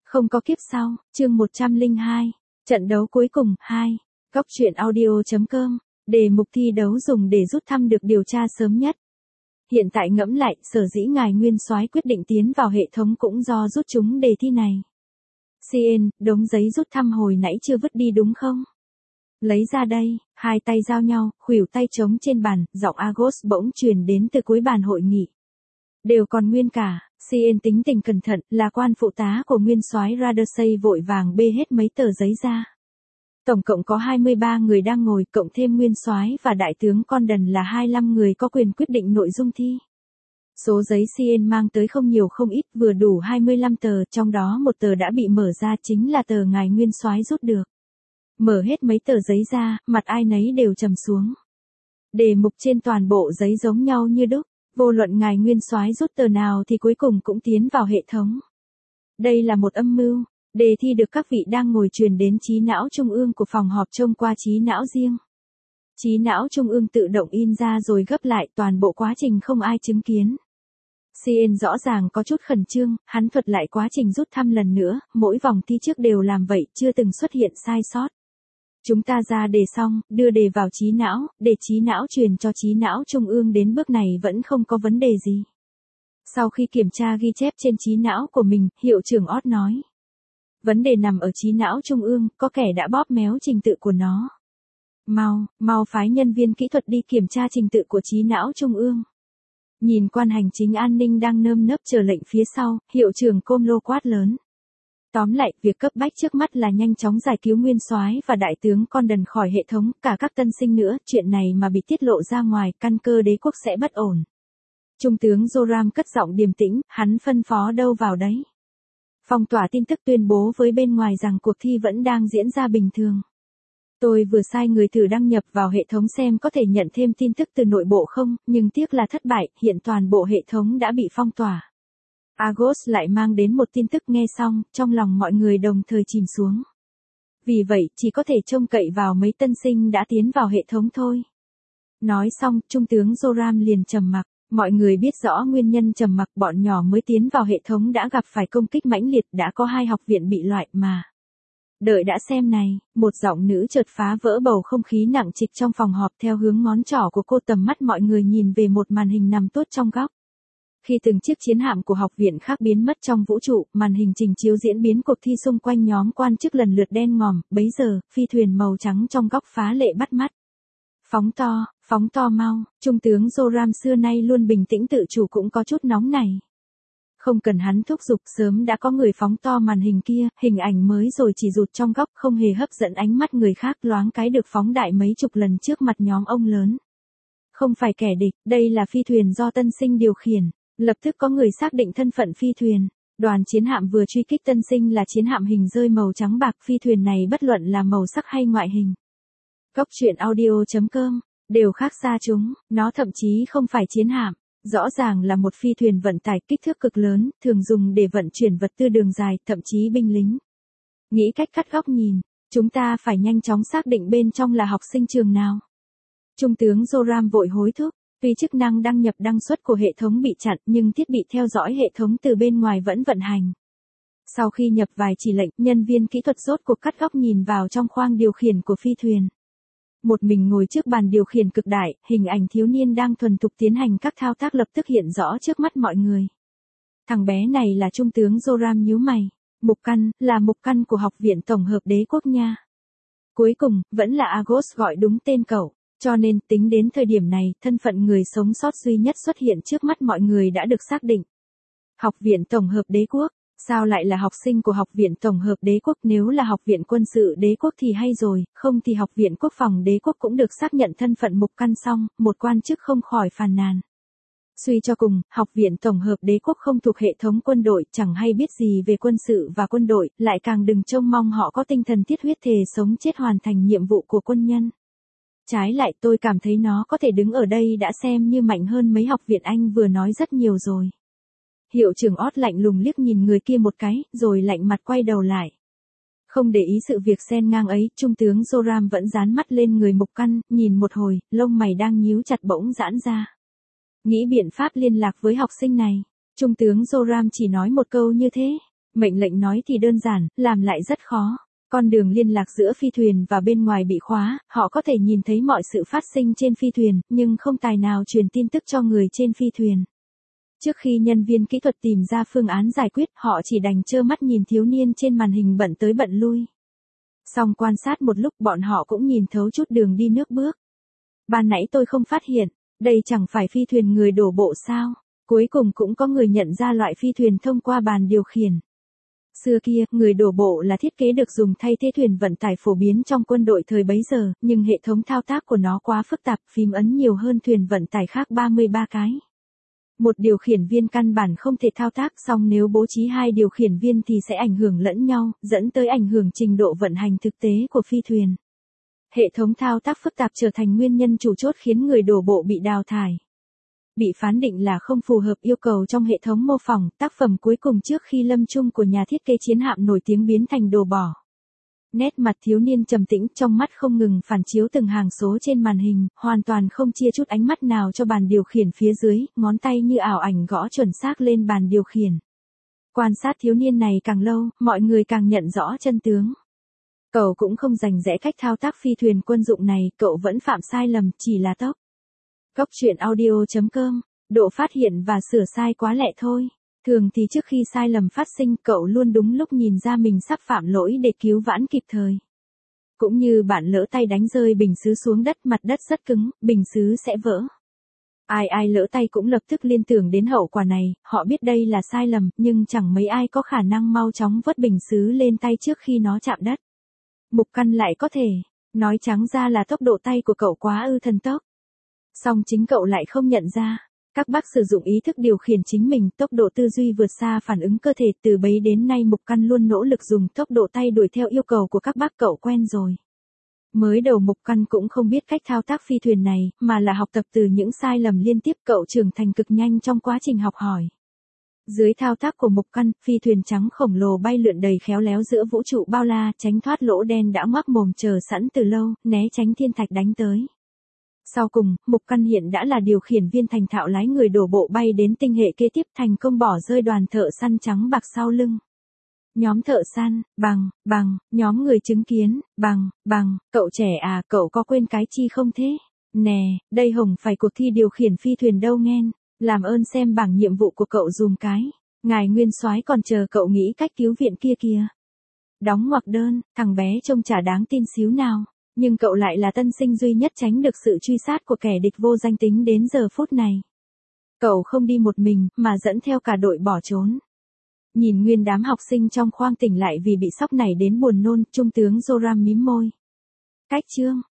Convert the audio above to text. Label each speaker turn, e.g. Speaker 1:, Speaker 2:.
Speaker 1: Không có kiếp sau, chương 102, trận đấu cuối cùng, 2. Góc truyện audio.com, đề mục thi đấu dùng để rút thăm được điều tra sớm nhất. Hiện tại ngẫm lại, sở dĩ ngài Nguyên Soái quyết định tiến vào hệ thống cũng do rút chúng đề thi này. CN, đống giấy rút thăm hồi nãy chưa vứt đi đúng không? Lấy ra đây, hai tay giao nhau, khuỷu tay trống trên bàn, giọng Agos bỗng truyền đến từ cuối bàn hội nghị. Đều còn nguyên cả. CN tính tình cẩn thận, là quan phụ tá của Nguyên Soái Radersey vội vàng bê hết mấy tờ giấy ra. Tổng cộng có 23 người đang ngồi, cộng thêm Nguyên Soái và Đại tướng Condon là 25 người có quyền quyết định nội dung thi. Số giấy CN mang tới không nhiều không ít, vừa đủ 25 tờ, trong đó một tờ đã bị mở ra chính là tờ ngài Nguyên Soái rút được. Mở hết mấy tờ giấy ra, mặt ai nấy đều trầm xuống. Đề mục trên toàn bộ giấy giống nhau như đúc. Vô luận ngài Nguyên Soái rút tờ nào thì cuối cùng cũng tiến vào hệ thống. Đây là một âm mưu, đề thi được các vị đang ngồi truyền đến trí não trung ương của phòng họp trông qua trí não riêng. Trí não trung ương tự động in ra rồi gấp lại, toàn bộ quá trình không ai chứng kiến. CN rõ ràng có chút khẩn trương, hắn thuật lại quá trình rút thăm lần nữa, mỗi vòng thi trước đều làm vậy, chưa từng xuất hiện sai sót. Chúng ta ra đề xong, đưa đề vào trí não, để trí não truyền cho trí não trung ương, đến bước này vẫn không có vấn đề gì. Sau khi kiểm tra ghi chép trên trí não của mình, hiệu trưởng Ott nói. Vấn đề nằm ở trí não trung ương, có kẻ đã bóp méo trình tự của nó. Mau phái nhân viên kỹ thuật đi kiểm tra trình tự của trí não trung ương. Nhìn quan hành chính an ninh đang nơm nớp chờ lệnh phía sau, hiệu trưởng Comlo quát lớn. Tóm lại, việc cấp bách trước mắt là nhanh chóng giải cứu Nguyên Soái và Đại tướng Condon khỏi hệ thống, cả các tân sinh nữa, chuyện này mà bị tiết lộ ra ngoài, căn cơ đế quốc sẽ bất ổn. Trung tướng Joram cất giọng điềm tĩnh, hắn phân phó đâu vào đấy. Phong tỏa tin tức tuyên bố với bên ngoài rằng cuộc thi vẫn đang diễn ra bình thường. Tôi vừa sai người thử đăng nhập vào hệ thống xem có thể nhận thêm tin tức từ nội bộ không, nhưng tiếc là thất bại, hiện toàn bộ hệ thống đã bị phong tỏa. Agos lại mang đến một tin tức, nghe xong, trong lòng mọi người đồng thời chìm xuống. Vì vậy, chỉ có thể trông cậy vào mấy tân sinh đã tiến vào hệ thống thôi. Nói xong, Trung tướng Joram liền trầm mặc. Mọi người biết rõ nguyên nhân trầm mặc, bọn nhỏ mới tiến vào hệ thống đã gặp phải công kích mãnh liệt, đã có 2 học viện bị loại mà. Đợi đã xem này, một giọng nữ chợt phá vỡ bầu không khí nặng trịch trong phòng họp theo hướng ngón trỏ của cô, tầm mắt mọi người nhìn về một màn hình nằm tốt trong góc. Khi từng chiếc chiến hạm của học viện khác biến mất trong vũ trụ, màn hình trình chiếu diễn biến cuộc thi xung quanh nhóm quan chức lần lượt đen ngòm, bấy giờ, phi thuyền màu trắng trong góc phá lệ bắt mắt. Phóng to mau, Trung tướng Joram xưa nay luôn bình tĩnh tự chủ cũng có chút nóng này. Không cần hắn thúc giục, sớm đã có người phóng to màn hình kia, hình ảnh mới rồi chỉ rụt trong góc, không hề hấp dẫn ánh mắt người khác, loáng cái được phóng đại mấy chục lần trước mặt nhóm ông lớn. Không phải kẻ địch, đây là phi thuyền do tân sinh điều khiển. Lập tức có người xác định thân phận phi thuyền. Đoàn chiến hạm vừa truy kích tân sinh là chiến hạm hình rơi màu trắng bạc, phi thuyền này bất luận là màu sắc hay ngoại hình. Góc truyện audio.com, đều khác xa chúng, nó thậm chí không phải chiến hạm, rõ ràng là một phi thuyền vận tải kích thước cực lớn, thường dùng để vận chuyển vật tư đường dài, thậm chí binh lính. Nghĩ cách cắt góc nhìn, chúng ta phải nhanh chóng xác định bên trong là học sinh trường nào. Trung tướng Joram vội hối thúc. Tuy chức năng đăng nhập đăng xuất của hệ thống bị chặn, nhưng thiết bị theo dõi hệ thống từ bên ngoài vẫn vận hành. Sau khi nhập vài chỉ lệnh, nhân viên kỹ thuật rốt cuộc cắt góc nhìn vào trong khoang điều khiển của phi thuyền. Một mình ngồi trước bàn điều khiển cực đại, hình ảnh thiếu niên đang thuần thục tiến hành các thao tác lập tức hiện rõ trước mắt mọi người. Thằng bé này là Trung tướng Joram nhíu mày. Mục căn, là mục căn của Học viện Tổng hợp Đế quốc nha. Cuối cùng, vẫn là Agos gọi đúng tên cậu. Cho nên, tính đến thời điểm này, thân phận người sống sót duy nhất xuất hiện trước mắt mọi người đã được xác định. Học viện Tổng hợp Đế quốc, sao lại là học sinh của Học viện Tổng hợp Đế quốc? Nếu là Học viện Quân sự Đế quốc thì hay rồi, không thì Học viện Quốc phòng Đế quốc cũng được xác nhận thân phận mục căn xong, một quan chức không khỏi phàn nàn. Suy cho cùng, Học viện Tổng hợp Đế quốc không thuộc hệ thống quân đội, chẳng hay biết gì về quân sự và quân đội, lại càng đừng trông mong họ có tinh thần thiết huyết thề sống chết hoàn thành nhiệm vụ của quân nhân. Trái lại, tôi cảm thấy nó có thể đứng ở đây đã xem như mạnh hơn mấy học viện Anh vừa nói rất nhiều rồi. Hiệu trưởng Ott lạnh lùng liếc nhìn người kia một cái, rồi lạnh mặt quay đầu lại. Không để ý sự việc xen ngang ấy, Trung tướng Joram vẫn dán mắt lên người mục căn, nhìn một hồi, lông mày đang nhíu chặt bỗng giãn ra. Nghĩ biện pháp liên lạc với học sinh này. Trung tướng Joram chỉ nói một câu như thế. Mệnh lệnh nói thì đơn giản, làm lại rất khó. Con đường liên lạc giữa phi thuyền và bên ngoài bị khóa, họ có thể nhìn thấy mọi sự phát sinh trên phi thuyền, nhưng không tài nào truyền tin tức cho người trên phi thuyền. Trước khi nhân viên kỹ thuật tìm ra phương án giải quyết, họ chỉ đành trơ mắt nhìn thiếu niên trên màn hình bận tới bận lui. Xong quan sát một lúc bọn họ cũng nhìn thấu chút đường đi nước bước. Ban nãy tôi không phát hiện, đây chẳng phải phi thuyền người đổ bộ sao? Cuối cùng cũng có người nhận ra loại phi thuyền thông qua bàn điều khiển. Xưa kia, người đổ bộ là thiết kế được dùng thay thế thuyền vận tải phổ biến trong quân đội thời bấy giờ, nhưng hệ thống thao tác của nó quá phức tạp, phím ấn nhiều hơn thuyền vận tải khác 33 cái. Một điều khiển viên căn bản không thể thao tác, song nếu bố trí hai điều khiển viên thì sẽ ảnh hưởng lẫn nhau, dẫn tới ảnh hưởng trình độ vận hành thực tế của phi thuyền. Hệ thống thao tác phức tạp trở thành nguyên nhân chủ chốt khiến người đổ bộ bị đào thải. Bị phán định là không phù hợp yêu cầu trong hệ thống mô phỏng, tác phẩm cuối cùng trước khi lâm chung của nhà thiết kế chiến hạm nổi tiếng biến thành đồ bỏ. Nét mặt thiếu niên trầm tĩnh, trong mắt không ngừng phản chiếu từng hàng số trên màn hình, hoàn toàn không chia chút ánh mắt nào cho bàn điều khiển phía dưới, ngón tay như ảo ảnh gõ chuẩn xác lên bàn điều khiển. Quan sát thiếu niên này càng lâu, mọi người càng nhận rõ chân tướng. Cậu cũng không rành rẽ cách thao tác phi thuyền quân dụng này, cậu vẫn phạm sai lầm, chỉ là tốc. Góc truyện audio.com, độ phát hiện và sửa sai quá lẹ thôi. Thường thì trước khi sai lầm phát sinh, cậu luôn đúng lúc nhìn ra mình sắp phạm lỗi để cứu vãn kịp thời. Cũng như bạn lỡ tay đánh rơi bình sứ xuống đất, mặt đất rất cứng, bình sứ sẽ vỡ. Ai lỡ tay cũng lập tức liên tưởng đến hậu quả này, họ biết đây là sai lầm, nhưng chẳng mấy ai có khả năng mau chóng vớt bình sứ lên tay trước khi nó chạm đất. Mục Căn lại có thể, nói trắng ra là tốc độ tay của cậu quá ư thần tốc. Song chính cậu lại không nhận ra. Các bác sử dụng ý thức điều khiển chính mình, tốc độ tư duy vượt xa phản ứng cơ thể, từ bấy đến nay Mục Căn luôn nỗ lực dùng tốc độ tay đuổi theo yêu cầu của các bác, cậu quen rồi. Mới đầu Mục Căn cũng không biết cách thao tác phi thuyền này, mà là học tập từ những sai lầm liên tiếp, cậu trưởng thành cực nhanh trong quá trình học hỏi. Dưới thao tác của Mục Căn, phi thuyền trắng khổng lồ bay lượn đầy khéo léo giữa vũ trụ bao la, tránh thoát lỗ đen đã ngoác mồm chờ sẵn từ lâu, né tránh thiên thạch đánh tới. Sau cùng, Mục Căn hiện đã là điều khiển viên thành thạo lái người đổ bộ bay đến tinh hệ kế tiếp, thành công bỏ rơi đoàn thợ săn trắng bạc sau lưng. Nhóm thợ săn, bằng, nhóm người chứng kiến, bằng, cậu trẻ à, cậu có quên cái chi không thế? Nè, đây hổng phải cuộc thi điều khiển phi thuyền đâu nghen, làm ơn xem bảng nhiệm vụ của cậu dùm cái, ngài nguyên soái còn chờ cậu nghĩ cách cứu viện kia kìa. Đóng ngoặc đơn, thằng bé trông chả đáng tin xíu nào. Nhưng cậu lại là tân sinh duy nhất tránh được sự truy sát của kẻ địch vô danh tính đến giờ phút này. Cậu không đi một mình, mà dẫn theo cả đội bỏ trốn. Nhìn nguyên đám học sinh trong khoang tỉnh lại vì bị sốc này đến buồn nôn, trung tướng Joram mím môi. Cách chương.